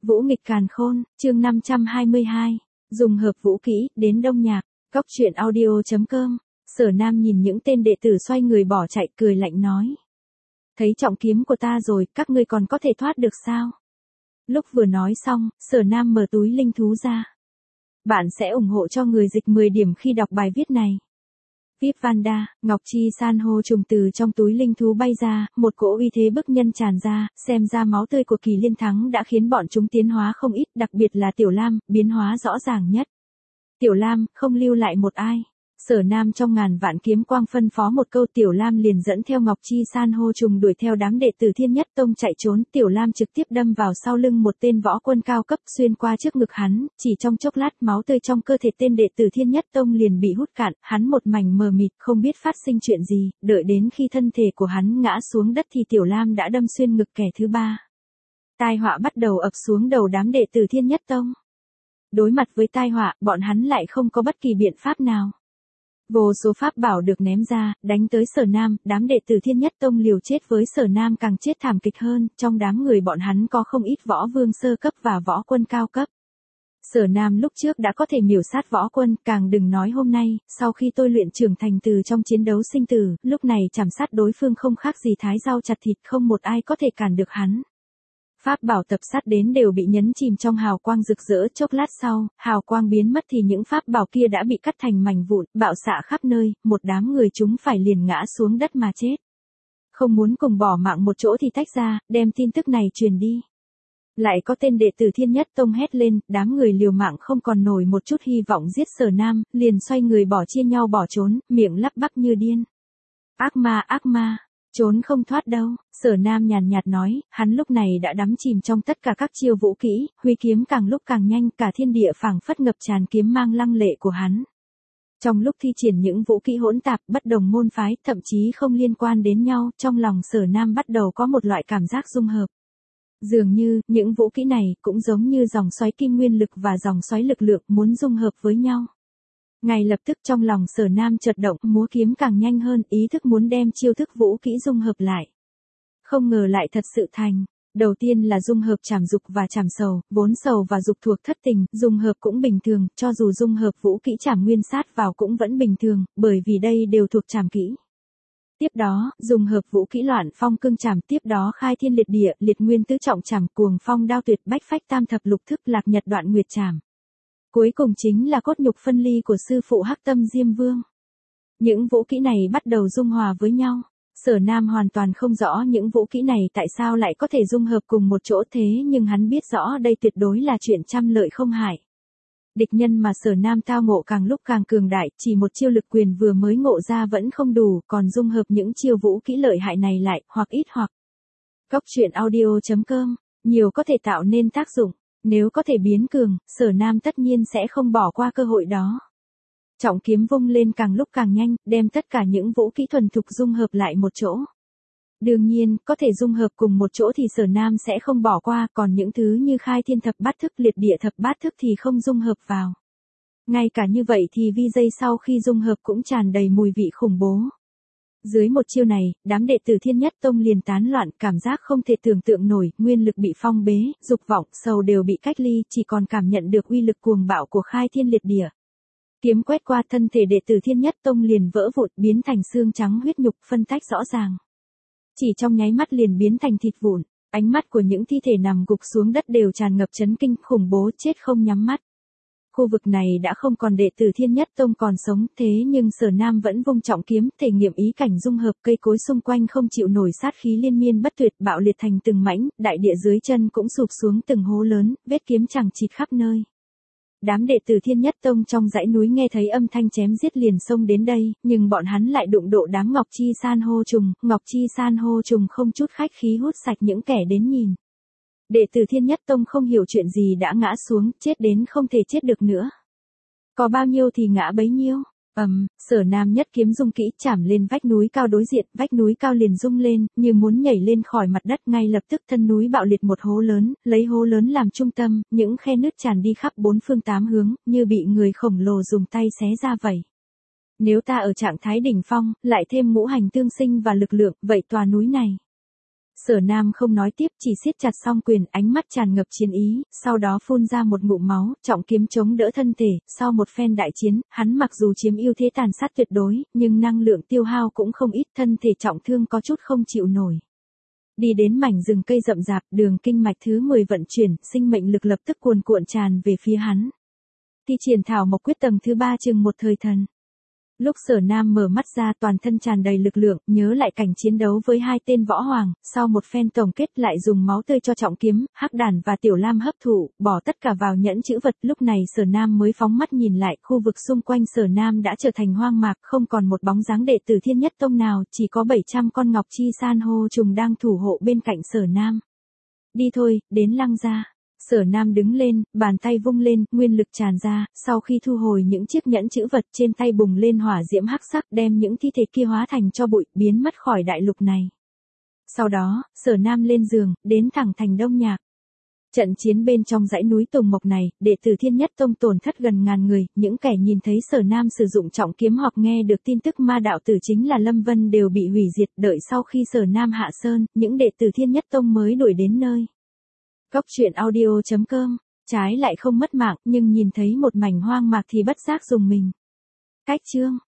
Vũ nghịch càn khôn, chương 522. Dùng hợp vũ kỹ, đến Đông Nhạc. Cóc truyện audio.com. Sở Nam nhìn những tên đệ tử xoay người bỏ chạy, cười lạnh nói. Thấy trọng kiếm của ta rồi, các ngươi còn có thể thoát được sao? Lúc vừa nói xong, Sở Nam mở túi linh thú ra. Bạn sẽ ủng hộ cho người dịch 10 điểm khi đọc bài viết này. VIP Vanda, Ngọc Chi san hô trùng từ trong túi linh thú bay ra, một cỗ uy thế bức nhân tràn ra, xem ra máu tươi của Kỳ Liên Thắng đã khiến bọn chúng tiến hóa không ít, đặc biệt là Tiểu Lam, biến hóa rõ ràng nhất. Tiểu Lam, không lưu lại một ai. Sở Nam trong ngàn vạn kiếm quang phân phó một câu, Tiểu Lam liền dẫn theo Ngọc Chi san hô trùng đuổi theo đám đệ tử Thiên Nhất Tông chạy trốn. Tiểu Lam trực tiếp đâm vào sau lưng một tên võ quân cao cấp, xuyên qua trước ngực hắn, chỉ trong chốc lát máu tươi trong cơ thể tên đệ tử Thiên Nhất Tông liền bị hút cạn, hắn một mảnh mờ mịt, không biết phát sinh chuyện gì, đợi đến khi thân thể của hắn ngã xuống đất thì Tiểu Lam đã đâm xuyên ngực kẻ thứ ba. Tai họa bắt đầu ập xuống đầu đám đệ tử Thiên Nhất Tông. Đối mặt với tai họa, bọn hắn lại không có bất kỳ biện pháp nào. Vô số pháp bảo được ném ra, đánh tới Sở Nam, đám đệ tử Thiên Nhất Tông liều chết với Sở Nam càng chết thảm kịch hơn, trong đám người bọn hắn có không ít võ vương sơ cấp và võ quân cao cấp. Sở Nam lúc trước đã có thể miểu sát võ quân, càng đừng nói hôm nay, sau khi tôi luyện trưởng thành từ trong chiến đấu sinh tử, lúc này chảm sát đối phương không khác gì thái rau chặt thịt, không một ai có thể cản được hắn. Pháp bảo tập sát đến đều bị nhấn chìm trong hào quang rực rỡ, chốc lát sau, hào quang biến mất thì những pháp bảo kia đã bị cắt thành mảnh vụn, bạo xạ khắp nơi, một đám người chúng phải liền ngã xuống đất mà chết. Không muốn cùng bỏ mạng một chỗ thì tách ra, đem tin tức này truyền đi. Lại có tên đệ tử Thiên Nhất Tông hét lên, đám người liều mạng không còn nổi một chút hy vọng giết Sở Nam, liền xoay người bỏ chia nhau bỏ trốn, miệng lắp bắp như điên. Ác ma. Trốn không thoát đâu, Sở Nam nhàn nhạt nói, hắn lúc này đã đắm chìm trong tất cả các chiêu vũ kỹ, huy kiếm càng lúc càng nhanh, cả thiên địa phảng phất ngập tràn kiếm mang lăng lệ của hắn. Trong lúc thi triển những vũ kỹ hỗn tạp, bất đồng môn phái, thậm chí không liên quan đến nhau, trong lòng Sở Nam bắt đầu có một loại cảm giác dung hợp. Dường như, những vũ kỹ này cũng giống như dòng xoáy kim nguyên lực và dòng xoáy lực lượng muốn dung hợp với nhau. Ngay lập tức trong lòng Sở Nam chợt động, múa kiếm càng nhanh hơn, ý thức muốn đem chiêu thức vũ kỹ dung hợp lại. Không ngờ lại thật sự thành. Đầu tiên là dung hợp trảm dục và trảm sầu, vốn sầu và dục thuộc thất tình, dung hợp cũng bình thường, cho dù dung hợp vũ kỹ trảm nguyên sát vào cũng vẫn bình thường, bởi vì đây đều thuộc trảm kỹ. Tiếp đó, dung hợp vũ kỹ loạn phong cương trảm, tiếp đó khai thiên liệt địa, liệt nguyên tứ trọng trảm, cuồng phong đao tuyệt, bách phách tam thập lục thức, lạc nhật đoạn nguyệt trảm. Cuối cùng chính là cốt nhục phân ly của sư phụ Hắc Tâm Diêm Vương. Những vũ kỹ này bắt đầu dung hòa với nhau. Sở Nam hoàn toàn không rõ những vũ kỹ này tại sao lại có thể dung hợp cùng một chỗ, thế nhưng hắn biết rõ đây tuyệt đối là chuyện trăm lợi không hại. Địch nhân mà Sở Nam tao ngộ càng lúc càng cường đại, chỉ một chiêu lực quyền vừa mới ngộ ra vẫn không đủ, còn dung hợp những chiêu vũ kỹ lợi hại này lại, hoặc ít hoặc. Cóc truyện audio.com, nhiều có thể tạo nên tác dụng. Nếu có thể biến cường, Sở Nam tất nhiên sẽ không bỏ qua cơ hội đó. Trọng kiếm vung lên càng lúc càng nhanh, đem tất cả những vũ kỹ thuần thục dung hợp lại một chỗ. Đương nhiên, có thể dung hợp cùng một chỗ thì Sở Nam sẽ không bỏ qua, còn những thứ như khai thiên thập bát thức, liệt địa thập bát thức thì không dung hợp vào. Ngay cả như vậy thì vi giây sau khi dung hợp cũng tràn đầy mùi vị khủng bố. Dưới một chiêu này, đám đệ tử Thiên Nhất Tông liền tán loạn, cảm giác không thể tưởng tượng nổi, nguyên lực bị phong bế, dục vọng, sầu đều bị cách ly, chỉ còn cảm nhận được uy lực cuồng bạo của khai thiên liệt địa. Kiếm quét qua thân thể đệ tử Thiên Nhất Tông liền vỡ vụn, biến thành xương trắng huyết nhục, phân tách rõ ràng. Chỉ trong nháy mắt liền biến thành thịt vụn, ánh mắt của những thi thể nằm gục xuống đất đều tràn ngập chấn kinh, khủng bố, chết không nhắm mắt. Khu vực này đã không còn đệ tử Thiên Nhất Tông còn sống, thế nhưng Sở Nam vẫn vung trọng kiếm, thể nghiệm ý cảnh dung hợp, cây cối xung quanh không chịu nổi sát khí liên miên bất tuyệt, bạo liệt thành từng mảnh, đại địa dưới chân cũng sụp xuống từng hố lớn, vết kiếm chằng chịt khắp nơi. Đám đệ tử Thiên Nhất Tông trong dãy núi nghe thấy âm thanh chém giết liền xông đến đây, nhưng bọn hắn lại đụng độ đám Ngọc Chi san hô trùng, Ngọc Chi san hô trùng không chút khách khí hút sạch những kẻ đến nhìn. Đệ tử Thiên Nhất Tông không hiểu chuyện gì đã ngã xuống, chết đến không thể chết được nữa. Có bao nhiêu thì ngã bấy nhiêu. Sở Nam nhất kiếm dung kỹ chảm lên vách núi cao đối diện, vách núi cao liền rung lên, như muốn nhảy lên khỏi mặt đất, ngay lập tức thân núi bạo liệt một hố lớn, lấy hố lớn làm trung tâm, những khe nứt tràn đi khắp bốn phương tám hướng, như bị người khổng lồ dùng tay xé ra vậy. Nếu ta ở trạng thái đỉnh phong, lại thêm ngũ hành tương sinh và lực lượng, vậy tòa núi này Sở Nam không nói tiếp, chỉ siết chặt song quyền, ánh mắt tràn ngập chiến ý, sau đó phun ra một ngụm máu, trọng kiếm chống đỡ thân thể. Sau một phen đại chiến, hắn mặc dù chiếm ưu thế tàn sát tuyệt đối, nhưng năng lượng tiêu hao cũng không ít, thân thể trọng thương có chút không chịu nổi. Đi đến mảnh rừng cây rậm rạp, đường kinh mạch thứ 10 vận chuyển, sinh mệnh lực lập tức cuồn cuộn tràn về phía hắn. Thi triển thảo mộc quyết tầng thứ 3 chừng một thời thần. Lúc Sở Nam mở mắt ra, toàn thân tràn đầy lực lượng, nhớ lại cảnh chiến đấu với hai tên võ hoàng, sau một phen tổng kết lại dùng máu tươi cho trọng kiếm, hắc đàn và tiểu lam hấp thụ, bỏ tất cả vào nhẫn chữ vật. Lúc này Sở Nam mới phóng mắt nhìn lại, khu vực xung quanh Sở Nam đã trở thành hoang mạc, không còn một bóng dáng đệ tử Thiên Nhất Tông nào, chỉ có 700 con ngọc chi san hô trùng đang thủ hộ bên cạnh Sở Nam. Đi thôi, đến Lăng gia. Sở Nam đứng lên, bàn tay vung lên, nguyên lực tràn ra, sau khi thu hồi những chiếc nhẫn chữ vật trên tay bùng lên hỏa diễm hắc sắc, đem những thi thể kia hóa thành tro bụi, biến mất khỏi đại lục này. Sau đó, Sở Nam lên giường, đến thẳng thành Đông Nhạc. Trận chiến bên trong dãy núi Tùng Mộc này, đệ tử Thiên Nhất Tông tổn thất gần ngàn người, những kẻ nhìn thấy Sở Nam sử dụng trọng kiếm hoặc nghe được tin tức ma đạo tử chính là Lâm Vân đều bị hủy diệt, đợi sau khi Sở Nam hạ sơn, những đệ tử Thiên Nhất Tông mới đuổi đến nơi. Cốc truyện audio.com, trái lại không mất mạng, nhưng nhìn thấy một mảnh hoang mạc thì bất giác rùng mình. Cách chương